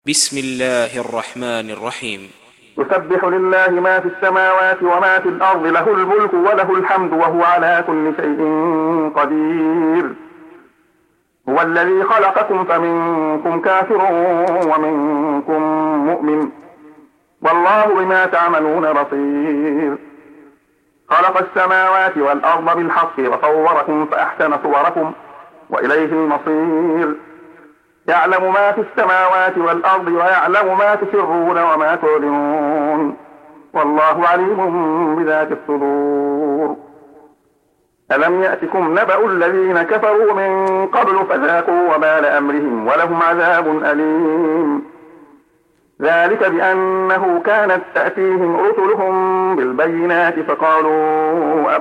بسم الله الرحمن الرحيم. يسبح لله ما في السماوات وما في الأرض، له الملك وله الحمد وهو على كل شيء قدير. هو الذي خلقكم فمنكم كافر ومنكم مؤمن، والله بما تعملون بصير. خلق السماوات والأرض بالحق وصوركم فأحسن صوركم وإليه المصير. يعلم ما في السماوات والأرض ويعلم ما تسرون وما تعلنون، والله عليم بذات الصدور. ألم يأتكم نبأ الذين كفروا من قبل فذاقوا وبال أمرهم ولهم عذاب أليم. ذلك بأنه كانت تأتيهم رسلهم بالبينات فقالوا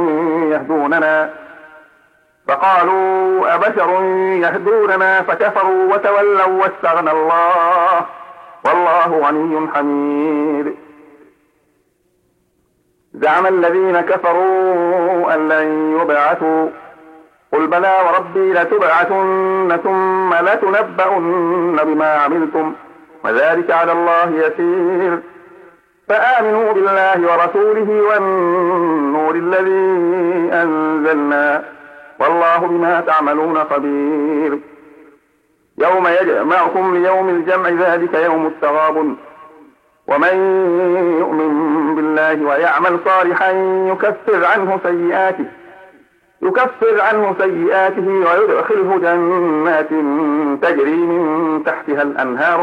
أبشر يهدوننا فكفروا وتولوا واستغنى الله، والله غني حميد. زعم الذين كفروا أن لن يبعثوا، قل بلى وربي لتبعثن ثم لتنبؤن بما عملتم وذلك على الله يسير. فآمنوا بالله ورسوله والنور الذي أنزلنا، والله بما تعملون خبير. يوم يجمعكم ليوم الجمع، ذلك يوم التغابن. ومن يؤمن بالله ويعمل صالحا يكفر عنه سيئاته ويدخله جنات تجري من تحتها الأنهار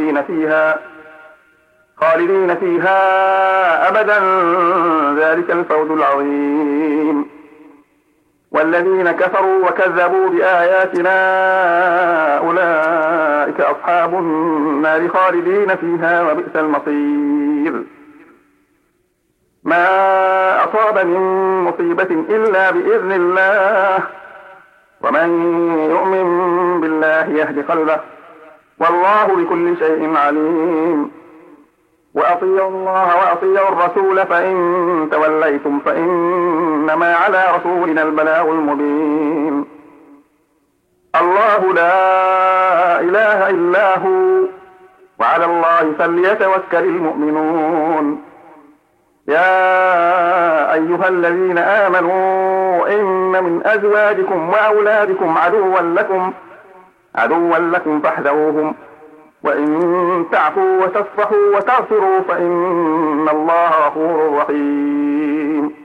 خالدين فيها أبدا، ذلك الفوز العظيم. والذين كفروا وكذبوا بآياتنا أولئك أصحاب النار خالدين فيها وبئس المصير. ما أصاب من مصيبة إلا بإذن الله، ومن يؤمن بالله يهد قلبه، والله بكل شيء عليم. وأطيعوا الله وأطيعوا الرسول فإن توليتم فإنما على رسولنا البلاغ المبين. الله لا إله إلا هو، وعلى الله فليتوكل المؤمنون. يا أيها الذين آمنوا إن من أزواجكم وأولادكم عدوا لكم فاحذروهم، وإن تعفوا وتصفحوا وتغفروا فإن الله غفور رحيم.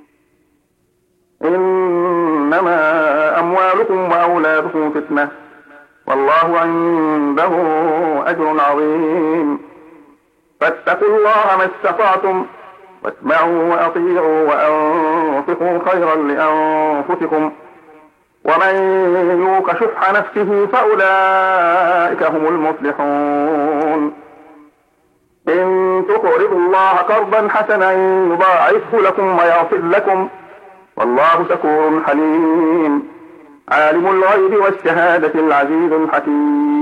إنما أموالكم وأولادكم فتنة، والله عنده أجر عظيم. فاتقوا الله ما استطعتم، واسمعوا وأطيعوا وأنفقوا خيرا لأنفسكم، ومن يوق شح نفسه فأولئك هم المفلحون. إن تقرضوا الله قرضا حسنا يضاعفه لكم ويغفر لكم، والله شكور حليم. عالم الغيب والشهادة العزيز الحكيم.